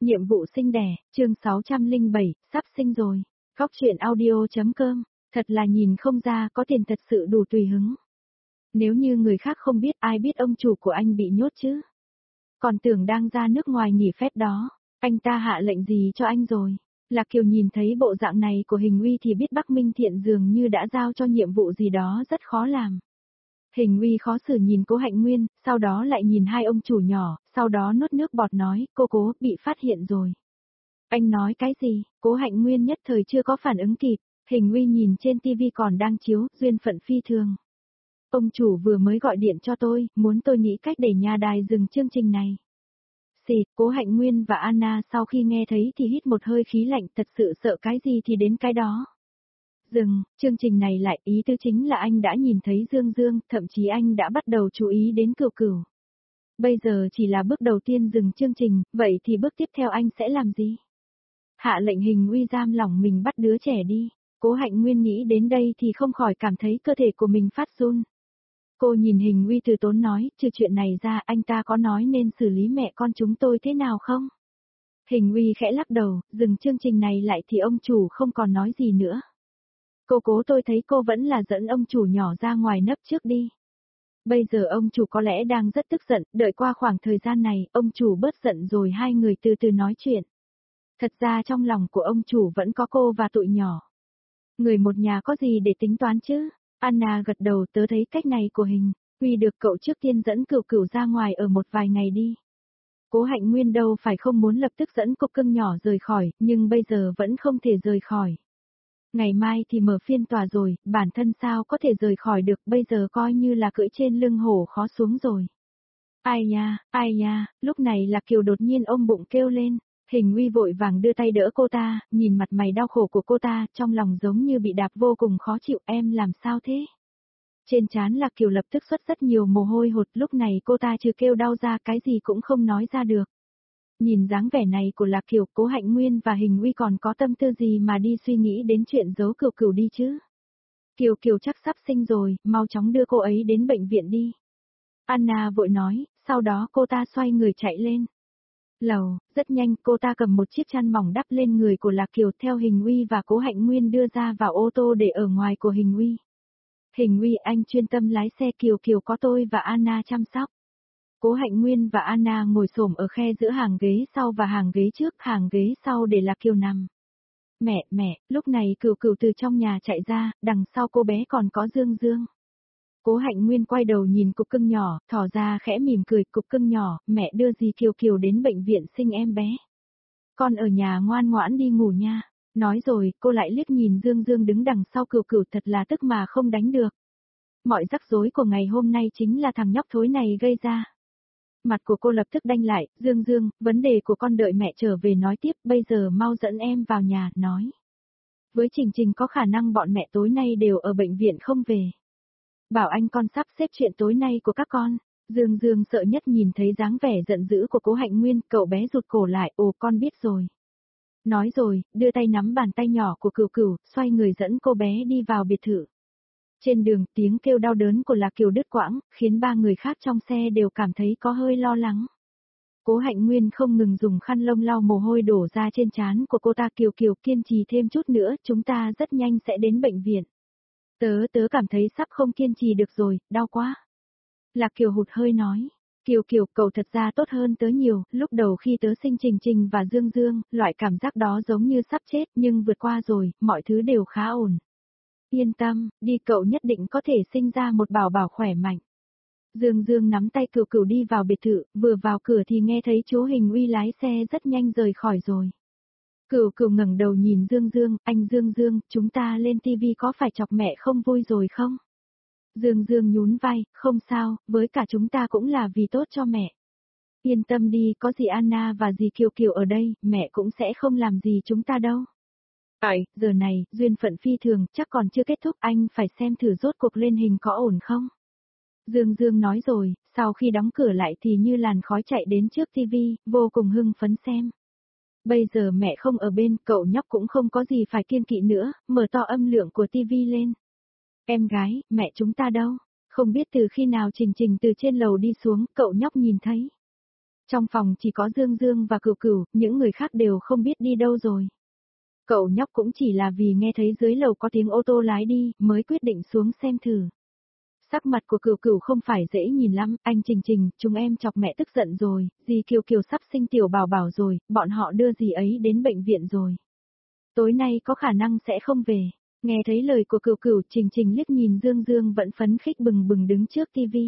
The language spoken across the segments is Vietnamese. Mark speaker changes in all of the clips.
Speaker 1: Nhiệm vụ sinh đẻ, chương 607, sắp sinh rồi. Góc truyện audio.com, thật là nhìn không ra có tiền thật sự đủ tùy hứng. Nếu như người khác không biết, ai biết ông chủ của anh bị nhốt chứ? Còn tưởng đang ra nước ngoài nghỉ phép đó, anh ta hạ lệnh gì cho anh rồi? Lạc Kiều nhìn thấy bộ dạng này của Hình Uy thì biết Bắc Minh Thiện dường như đã giao cho nhiệm vụ gì đó rất khó làm. Hình Uy khó xử nhìn Cố Hạnh Nguyên, sau đó lại nhìn hai ông chủ nhỏ, sau đó nuốt nước bọt nói, cô bị phát hiện rồi. Anh nói cái gì? Cố Hạnh Nguyên nhất thời chưa có phản ứng kịp, Hình Uy nhìn trên tivi còn đang chiếu, duyên phận phi thường. Ông chủ vừa mới gọi điện cho tôi, muốn tôi nghĩ cách để nhà đài dừng chương trình này. Xịt, Cố Hạnh Nguyên và Anna sau khi nghe thấy thì hít một hơi khí lạnh, thật sự sợ cái gì thì đến cái đó. Dừng, chương trình này lại, ý tứ chính là anh đã nhìn thấy Dương Dương, thậm chí anh đã bắt đầu chú ý đến Cửu Cửu. Bây giờ chỉ là bước đầu tiên dừng chương trình, vậy thì bước tiếp theo anh sẽ làm gì? Hạ lệnh Hình Uy giam lỏng mình bắt đứa trẻ đi. Cố Hạnh Nguyên nghĩ đến đây thì không khỏi cảm thấy cơ thể của mình phát run. Cô nhìn Hình Uy từ tốn nói, trừ chuyện này ra anh ta có nói nên xử lý mẹ con chúng tôi thế nào không? Hình Uy khẽ lắc đầu, dừng chương trình này lại thì ông chủ không còn nói gì nữa. Cố tôi thấy cô vẫn là dẫn ông chủ nhỏ ra ngoài nấp trước đi. Bây giờ ông chủ có lẽ đang rất tức giận, đợi qua khoảng thời gian này, ông chủ bớt giận rồi hai người từ từ nói chuyện. Thật ra trong lòng của ông chủ vẫn có cô và tụi nhỏ. Người một nhà có gì để tính toán chứ? Anna gật đầu, tớ thấy cách này của Hình Uy được cậu trước tiên dẫn Cửu Cửu ra ngoài ở một vài ngày đi. Cố Hạnh Nguyên đâu phải không muốn lập tức dẫn cục cưng nhỏ rời khỏi, nhưng bây giờ vẫn không thể rời khỏi. Ngày mai thì mở phiên tòa rồi, bản thân sao có thể rời khỏi được, bây giờ coi như là cưỡi trên lưng hổ khó xuống rồi. Ai nha, lúc này Lạc Kiều đột nhiên ôm bụng kêu lên. Hình Uy vội vàng đưa tay đỡ cô ta, nhìn mặt mày đau khổ của cô ta, trong lòng giống như bị đạp vô cùng khó chịu, em làm sao thế? Trên trán Lạc Kiều lập tức xuất rất nhiều mồ hôi hột, lúc này cô ta trừ kêu đau ra cái gì cũng không nói ra được. Nhìn dáng vẻ này của Lạc Kiều, Cố Hạnh Nguyên và Hình Uy còn có tâm tư gì mà đi suy nghĩ đến chuyện giấu Cửu Cửu đi chứ? Kiều chắc sắp sinh rồi, mau chóng đưa cô ấy đến bệnh viện đi. Anna vội nói, sau đó cô ta xoay người chạy lên lầu, rất nhanh cô ta cầm một chiếc chăn mỏng đắp lên người của Lạc Kiều theo Hình Uy và Cố Hạnh Nguyên đưa ra vào ô tô để ở ngoài của Hình Uy. Hình Uy anh chuyên tâm lái xe, Kiều có tôi và Anna chăm sóc. Cố Hạnh Nguyên và Anna ngồi xổm ở khe giữa hàng ghế sau và hàng ghế trước, hàng ghế sau để Lạc Kiều nằm. Mẹ, lúc này Cửu từ trong nhà chạy ra, đằng sau cô bé còn có Dương Dương. Cố Hạnh Nguyên quay đầu nhìn cục cưng nhỏ, thỏ ra khẽ mỉm cười, cục cưng nhỏ, mẹ đưa dì Kiều đến bệnh viện sinh em bé. Con ở nhà ngoan ngoãn đi ngủ nha. Nói rồi, cô lại liếc nhìn Dương Dương đứng đằng sau Cửu thật là tức mà không đánh được. Mọi rắc rối của ngày hôm nay chính là thằng nhóc thối này gây ra. Mặt của cô lập tức đanh lại, Dương, vấn đề của con đợi mẹ trở về nói tiếp, bây giờ mau dẫn em vào nhà, nói. Với Trình có khả năng bọn mẹ tối nay đều ở bệnh viện không về. Bảo anh con sắp xếp chuyện tối nay của các con. Dương sợ nhất nhìn thấy dáng vẻ giận dữ của Cố Hạnh Nguyên, cậu bé rụt cổ lại, ồ con biết rồi. Nói rồi, đưa tay nắm bàn tay nhỏ của Cửu, xoay người dẫn cô bé đi vào biệt thự. Trên đường, tiếng kêu đau đớn của Lạc Kiều đứt quãng, khiến ba người khác trong xe đều cảm thấy có hơi lo lắng. Cố Hạnh Nguyên không ngừng dùng khăn lông lau mồ hôi đổ ra trên trán của cô ta. Kiều kiên trì thêm chút nữa, chúng ta rất nhanh sẽ đến bệnh viện. Tớ cảm thấy sắp không kiên trì được rồi, đau quá. Lạc Kiều hụt hơi nói. Kiều, cậu thật ra tốt hơn tớ nhiều, lúc đầu khi tớ sinh Trình và Dương, loại cảm giác đó giống như sắp chết, nhưng vượt qua rồi, mọi thứ đều khá ổn. Yên tâm, đi, cậu nhất định có thể sinh ra một bảo bảo khỏe mạnh. Dương nắm tay Cửu đi vào biệt thự, vừa vào cửa thì nghe thấy chú Hình Uy lái xe rất nhanh rời khỏi rồi. Cửu ngẩng đầu nhìn Dương, anh Dương, chúng ta lên tivi có phải chọc mẹ không vui rồi không? Dương nhún vai, không sao, với cả chúng ta cũng là vì tốt cho mẹ. Yên tâm đi, có dì Anna và dì Kiều ở đây, mẹ cũng sẽ không làm gì chúng ta đâu. Giờ này, duyên phận phi thường, chắc còn chưa kết thúc, anh phải xem thử rốt cuộc lên hình có ổn không? Dương nói rồi, sau khi đóng cửa lại thì như làn khói chạy đến trước tivi, vô cùng hưng phấn xem. Bây giờ mẹ không ở bên, cậu nhóc cũng không có gì phải kiêng kỵ nữa, mở to âm lượng của tivi lên. Em gái, mẹ chúng ta đâu? Không biết từ khi nào Trình từ trên lầu đi xuống, cậu nhóc nhìn thấy. Trong phòng chỉ có Dương Dương và Cửu Cửu, những người khác đều không biết đi đâu rồi. Cậu nhóc cũng chỉ là vì nghe thấy dưới lầu có tiếng ô tô lái đi, mới quyết định xuống xem thử. Sắc mặt của Cửu Cửu không phải dễ nhìn lắm, anh Trình Trình, chúng em chọc mẹ tức giận rồi, dì Kiều Kiều sắp sinh tiểu bảo bảo rồi, bọn họ đưa dì ấy đến bệnh viện rồi. Tối nay có khả năng sẽ không về. Nghe thấy lời của Cửu Cửu, Trình Trình liếc nhìn Dương Dương vẫn phấn khích bừng bừng đứng trước tivi.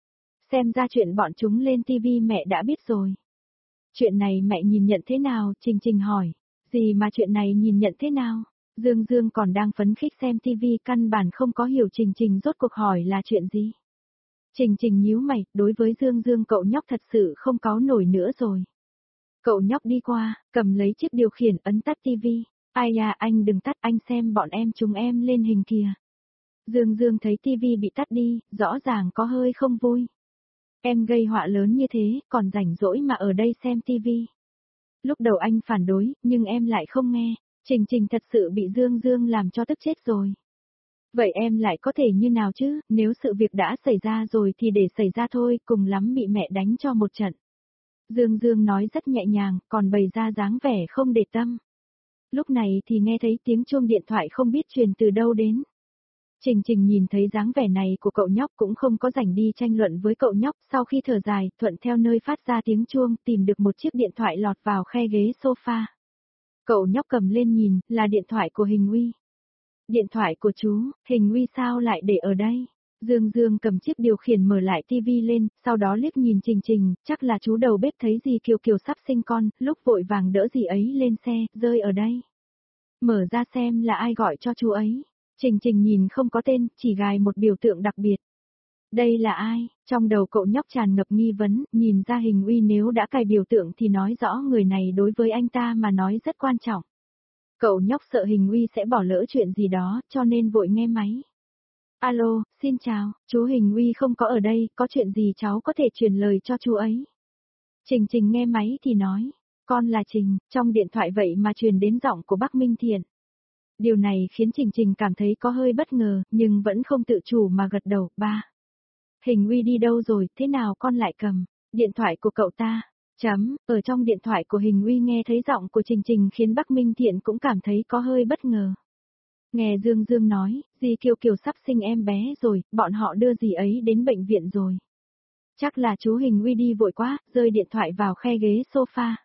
Speaker 1: Xem ra chuyện bọn chúng lên tivi mẹ đã biết rồi. Chuyện này mẹ nhìn nhận thế nào, Trình Trình hỏi. Gì mà chuyện này nhìn nhận thế nào? Dương Dương còn đang phấn khích xem tivi căn bản không có hiểu Trình Trình rốt cuộc hỏi là chuyện gì. Trình Trình nhíu mày, đối với Dương Dương cậu nhóc thật sự không cáu nổi nữa rồi. Cậu nhóc đi qua, cầm lấy chiếc điều khiển ấn tắt tivi. Ai à, anh đừng tắt, anh xem bọn em chúng em lên hình kìa. Dương Dương thấy tivi bị tắt đi, rõ ràng có hơi không vui. Em gây họa lớn như thế, còn rảnh rỗi mà ở đây xem tivi. Lúc đầu anh phản đối, nhưng em lại không nghe. Trình Trình thật sự bị Dương Dương làm cho tức chết rồi. Vậy em lại có thể như nào chứ, nếu sự việc đã xảy ra rồi thì để xảy ra thôi, cùng lắm bị mẹ đánh cho một trận. Dương Dương nói rất nhẹ nhàng, còn bày ra dáng vẻ không để tâm. Lúc này thì nghe thấy tiếng chuông điện thoại không biết truyền từ đâu đến. Trình Trình nhìn thấy dáng vẻ này của cậu nhóc cũng không có rảnh đi tranh luận với cậu nhóc, sau khi thở dài, thuận theo nơi phát ra tiếng chuông, tìm được một chiếc điện thoại lọt vào khe ghế sofa. Cậu nhóc cầm lên nhìn, là điện thoại của Hình Uy. Điện thoại của chú, Hình Uy sao lại để ở đây? Dương Dương cầm chiếc điều khiển mở lại tivi lên, sau đó liếc nhìn Trình Trình, chắc là chú đầu bếp thấy dì Kiều Kiều sắp sinh con, lúc vội vàng đỡ dì ấy lên xe, rơi ở đây. Mở ra xem là ai gọi cho chú ấy. Trình Trình nhìn không có tên, chỉ gài một biểu tượng đặc biệt. Đây là ai? Trong đầu cậu nhóc tràn ngập nghi vấn, nhìn ra Hình Uy nếu đã cài biểu tượng thì nói rõ người này đối với anh ta mà nói rất quan trọng. Cậu nhóc sợ Hình Uy sẽ bỏ lỡ chuyện gì đó, cho nên vội nghe máy. Alo, xin chào, chú Hình Uy không có ở đây, có chuyện gì cháu có thể truyền lời cho chú ấy. Trình Trình nghe máy thì nói, con là Trình, trong điện thoại vậy mà truyền đến giọng của Bắc Minh Thiện. Điều này khiến Trình Trình cảm thấy có hơi bất ngờ, nhưng vẫn không tự chủ mà gật đầu, ba. Hình Uy đi đâu rồi, thế nào con lại cầm điện thoại của cậu ta? Ở trong điện thoại của Hình Uy nghe thấy giọng của Trình Trình khiến Bắc Minh Thiện cũng cảm thấy có hơi bất ngờ. Nghe Dương Dương nói, dì Kiều Kiều sắp sinh em bé rồi, bọn họ đưa dì ấy đến bệnh viện rồi. Chắc là chú Hình Uy đi vội quá, rơi điện thoại vào khe ghế sofa.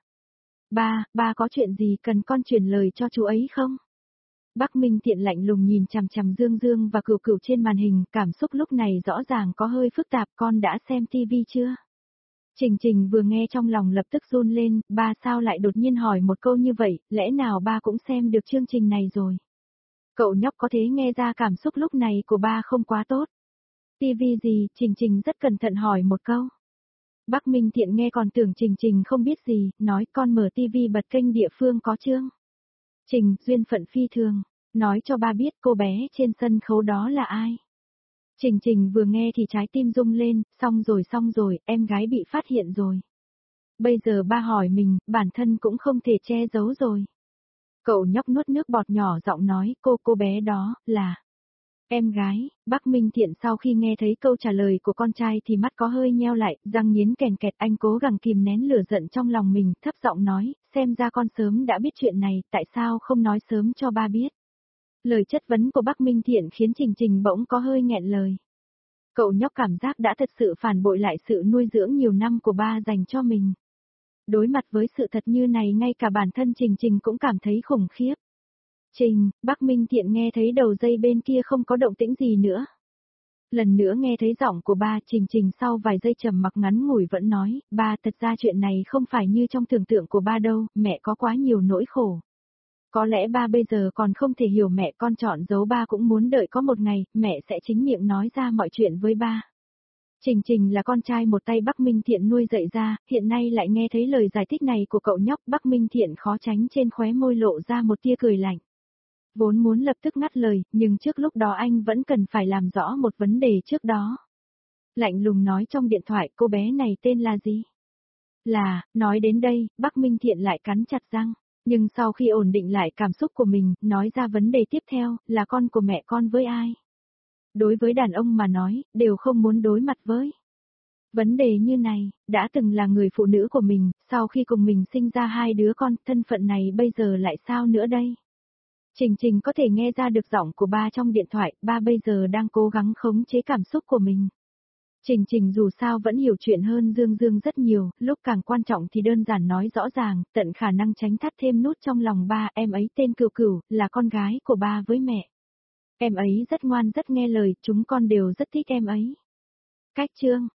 Speaker 1: Ba có chuyện gì cần con truyền lời cho chú ấy không? Bắc Minh Thiện lạnh lùng nhìn chằm chằm Dương Dương và Cửu Cửu trên màn hình, cảm xúc lúc này rõ ràng có hơi phức tạp, con đã xem tivi chưa? Trình Trình vừa nghe trong lòng lập tức run lên, ba sao lại đột nhiên hỏi một câu như vậy, lẽ nào ba cũng xem được chương trình này rồi? Cậu nhóc có thể nghe ra cảm xúc lúc này của ba không quá tốt. Tivi gì, Trình Trình rất cẩn thận hỏi một câu. Bắc Minh Thiện nghe còn tưởng Trình Trình không biết gì, nói con mở tivi bật kênh địa phương có chương. Trình, duyên phận phi thường, nói cho ba biết cô bé trên sân khấu đó là ai. Trình Trình vừa nghe thì trái tim rung lên, xong rồi, em gái bị phát hiện rồi. Bây giờ ba hỏi mình, bản thân cũng không thể che giấu rồi. Cậu nhóc nuốt nước bọt nhỏ giọng nói, cô bé đó, là em gái. Bắc Minh Thiện sau khi nghe thấy câu trả lời của con trai thì mắt có hơi nheo lại, răng nghiến kèn kẹt, anh cố gắng kìm nén lửa giận trong lòng mình, thấp giọng nói, xem ra con sớm đã biết chuyện này, tại sao không nói sớm cho ba biết. Lời chất vấn của Bắc Minh Thiện khiến Trình Trình bỗng có hơi nghẹn lời. Cậu nhóc cảm giác đã thật sự phản bội lại sự nuôi dưỡng nhiều năm của ba dành cho mình. Đối mặt với sự thật như này ngay cả bản thân Trình Trình cũng cảm thấy khủng khiếp. Trình, Bắc Minh Thiện nghe thấy đầu dây bên kia không có động tĩnh gì nữa. Lần nữa nghe thấy giọng của ba, Trình Trình sau vài giây trầm mặc ngắn ngủi vẫn nói, ba thật ra chuyện này không phải như trong tưởng tượng của ba đâu, mẹ có quá nhiều nỗi khổ. Có lẽ ba bây giờ còn không thể hiểu mẹ, con chọn giấu ba cũng muốn đợi có một ngày, mẹ sẽ chính miệng nói ra mọi chuyện với ba. Trình Trình là con trai một tay Bắc Minh Thiện nuôi dạy ra, hiện nay lại nghe thấy lời giải thích này của cậu nhóc, Bắc Minh Thiện khó tránh trên khóe môi lộ ra một tia cười lạnh. Vốn muốn lập tức ngắt lời, nhưng trước lúc đó anh vẫn cần phải làm rõ một vấn đề trước đó. Lạnh lùng nói trong điện thoại, cô bé này tên là gì? Nói đến đây, Bắc Minh Thiện lại cắn chặt răng. Nhưng sau khi ổn định lại cảm xúc của mình, nói ra vấn đề tiếp theo, là con của mẹ con với ai? Đối với đàn ông mà nói, đều không muốn đối mặt với Vấn đề như này, đã từng là người phụ nữ của mình, sau khi cùng mình sinh ra 2 đứa con, thân phận này bây giờ lại sao nữa đây? Trình Trình có thể nghe ra được giọng của ba trong điện thoại, ba bây giờ đang cố gắng khống chế cảm xúc của mình. Trình Trình dù sao vẫn hiểu chuyện hơn Dương Dương rất nhiều, lúc càng quan trọng thì đơn giản nói rõ ràng, tận khả năng tránh thắt thêm nút trong lòng ba, em ấy tên Cửu Cửu, là con gái của ba với mẹ. Em ấy rất ngoan rất nghe lời, chúng con đều rất thích em ấy. Cách chương